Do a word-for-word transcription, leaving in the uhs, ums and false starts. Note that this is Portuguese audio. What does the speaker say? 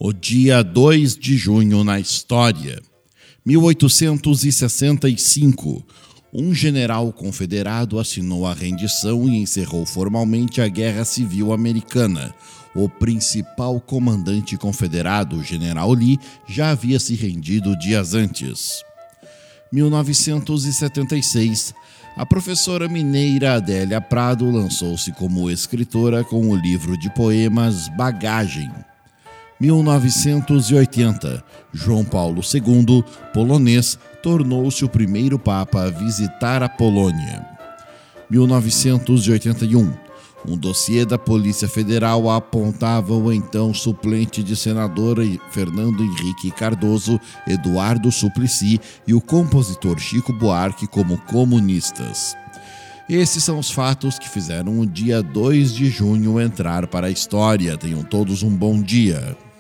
O dia dois de junho na história. mil oitocentos e sessenta e cinco. Um general confederado assinou a rendição e encerrou formalmente a Guerra Civil Americana. O principal comandante confederado, o general Lee, já havia se rendido dias antes. mil novecentos e setenta e seis. A professora mineira Adélia Prado lançou-se como escritora com o livro de poemas Bagagem. mil novecentos e oitenta. João Paulo segundo, polonês, tornou-se o primeiro papa a visitar a Polônia. mil novecentos e oitenta e um. Um dossiê da Polícia Federal apontava o então suplente de senador Fernando Henrique Cardoso, Eduardo Suplicy e o compositor Chico Buarque como comunistas. Esses são os fatos que fizeram o dia dois de junho entrar para a história. Tenham todos um bom dia.